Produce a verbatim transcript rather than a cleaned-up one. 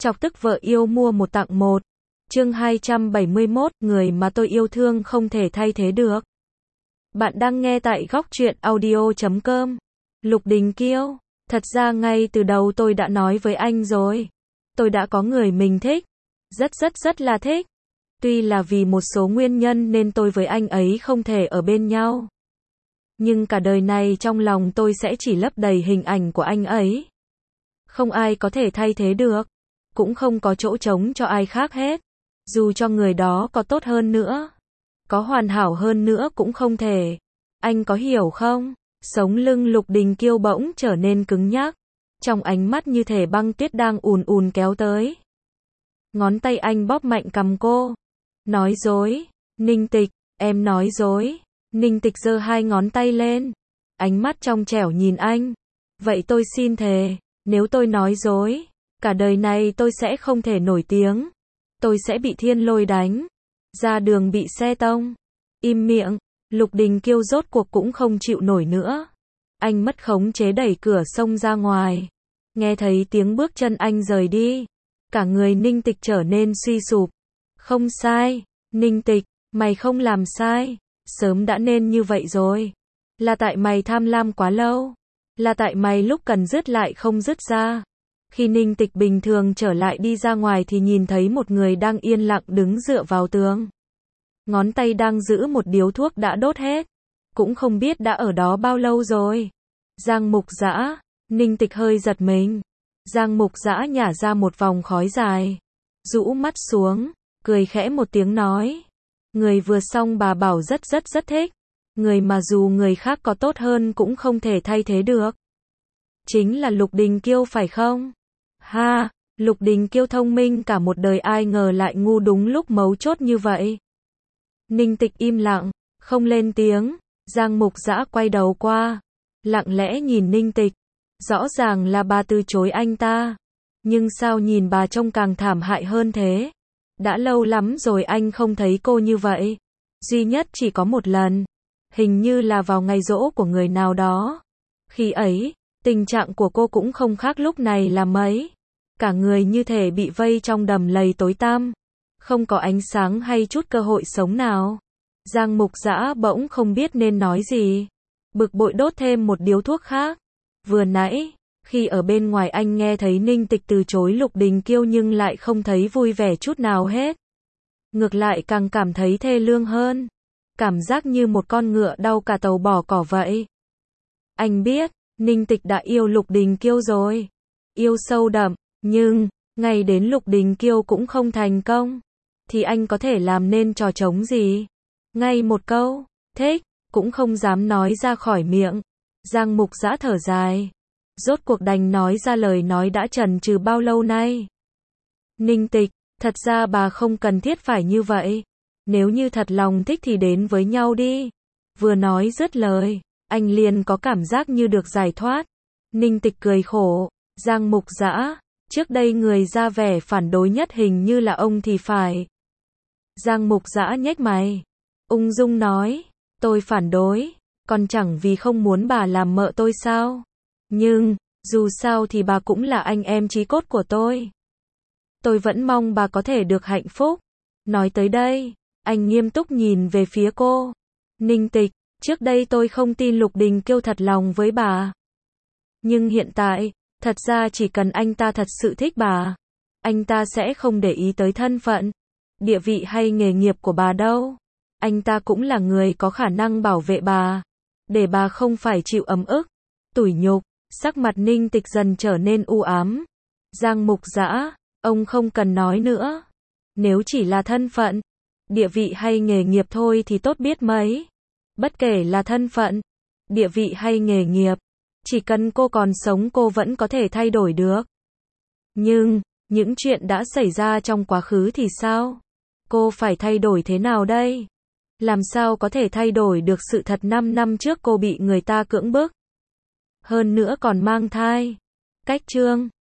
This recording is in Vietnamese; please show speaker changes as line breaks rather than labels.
Chọc tức vợ yêu mua một tặng một. Chương hai trăm bảy mươi mốt, người mà tôi yêu thương không thể thay thế được. Bạn đang nghe tại góc truyện audio chấm com. Lục Đình Kiêu, thật ra ngay từ đầu tôi đã nói với anh rồi. Tôi đã có người mình thích. Rất rất rất là thích. Tuy là vì một số nguyên nhân nên tôi với anh ấy không thể ở bên nhau. Nhưng cả đời này trong lòng tôi sẽ chỉ lấp đầy hình ảnh của anh ấy. Không ai có thể thay thế được. Cũng không có chỗ trống cho ai khác hết. Dù cho người đó có tốt hơn nữa, có hoàn hảo hơn nữa cũng không thể. Anh có hiểu không? Sống lưng Lục Đình Kiêu bỗng trở nên cứng nhắc. Trong ánh mắt như thể băng tuyết đang ùn ùn kéo tới. Ngón tay anh bóp mạnh cằm cô. Nói dối. Ninh Tịch, em nói dối. Ninh Tịch giơ hai ngón tay lên. Ánh mắt trong trẻo nhìn anh. Vậy tôi xin thề, nếu tôi nói dối, cả đời này tôi sẽ không thể nổi tiếng. Tôi sẽ bị thiên lôi đánh. Ra đường bị xe tông. Im miệng. Lục Đình Kiêu rốt cuộc cũng không chịu nổi nữa. Anh mất khống chế đẩy cửa xông ra ngoài. Nghe thấy tiếng bước chân anh rời đi. Cả người Ninh Tịch trở nên suy sụp. Không sai. Ninh Tịch, mày không làm sai. Sớm đã nên như vậy rồi. Là tại mày tham lam quá lâu. Là tại mày lúc cần dứt lại không dứt ra. Khi Ninh Tịch bình thường trở lại đi ra ngoài thì nhìn thấy một người đang yên lặng đứng dựa vào tường. Ngón tay đang giữ một điếu thuốc đã đốt hết. Cũng không biết đã ở đó bao lâu rồi. Giang Mục Dã. Ninh Tịch hơi giật mình. Giang Mục Dã nhả ra một vòng khói dài. Rũ mắt xuống. Cười khẽ một tiếng nói. Người vừa xong bà bảo rất rất rất thích. Người mà dù người khác có tốt hơn cũng không thể thay thế được. Chính là Lục Đình Kiêu phải không? Ha, Lục Đình Kiêu thông minh cả một đời ai ngờ lại ngu đúng lúc mấu chốt như vậy. Ninh Tịch im lặng, không lên tiếng. Giang Mục Dã quay đầu qua, lặng lẽ nhìn Ninh Tịch. Rõ ràng là bà từ chối anh ta. Nhưng sao nhìn bà trông càng thảm hại hơn thế? Đã lâu lắm rồi anh không thấy cô như vậy. Duy nhất chỉ có một lần. Hình như là vào ngày giỗ của người nào đó. Khi ấy, tình trạng của cô cũng không khác lúc này là mấy. Cả người như thể bị vây trong đầm lầy tối tăm. Không có ánh sáng hay chút cơ hội sống nào. Giang Mục Dã bỗng không biết nên nói gì. Bực bội đốt thêm một điếu thuốc khác. Vừa nãy, khi ở bên ngoài anh nghe thấy Ninh Tịch từ chối Lục Đình Kiêu nhưng lại không thấy vui vẻ chút nào hết. Ngược lại càng cảm thấy thê lương hơn. Cảm giác như một con ngựa đau cả tàu bỏ cỏ vậy. Anh biết, Ninh Tịch đã yêu Lục Đình Kiêu rồi. Yêu sâu đậm, nhưng, ngay đến Lục Đình Kiêu cũng không thành công. Thì anh có thể làm nên trò trống gì? Ngay một câu, thích, cũng không dám nói ra khỏi miệng. Giang Mục Dã thở dài. Rốt cuộc đành nói ra lời nói đã chần chừ bao lâu nay. Ninh Tịch, thật ra bà không cần thiết phải như vậy. Nếu như thật lòng thích thì đến với nhau đi. Vừa nói dứt lời, anh liền có cảm giác như được giải thoát. Ninh Tịch cười khổ. Giang Mục Dã, trước đây người ra vẻ phản đối nhất hình như là ông thì phải. Giang Mục Dã nhếch mày. Ung dung nói, tôi phản đối, còn chẳng vì không muốn bà làm mợ tôi sao? Nhưng, dù sao thì bà cũng là anh em chí cốt của tôi. Tôi vẫn mong bà có thể được hạnh phúc. Nói tới đây, anh nghiêm túc nhìn về phía cô. Ninh Tịch, trước đây tôi không tin Lục Đình Kiêu thật lòng với bà. Nhưng hiện tại, thật ra chỉ cần anh ta thật sự thích bà, anh ta sẽ không để ý tới thân phận, địa vị hay nghề nghiệp của bà đâu. Anh ta cũng là người có khả năng bảo vệ bà, để bà không phải chịu ấm ức, tủi nhục. Sắc mặt Ninh Tịch dần trở nên u ám. Giang Mục Dã, ông không cần nói nữa. Nếu chỉ là thân phận, địa vị hay nghề nghiệp thôi thì tốt biết mấy. Bất kể là thân phận, địa vị hay nghề nghiệp, chỉ cần cô còn sống cô vẫn có thể thay đổi được. Nhưng, những chuyện đã xảy ra trong quá khứ thì sao? Cô phải thay đổi thế nào đây? Làm sao có thể thay đổi được sự thật năm năm trước cô bị người ta cưỡng bức? Hơn nữa còn mang thai. Cách chương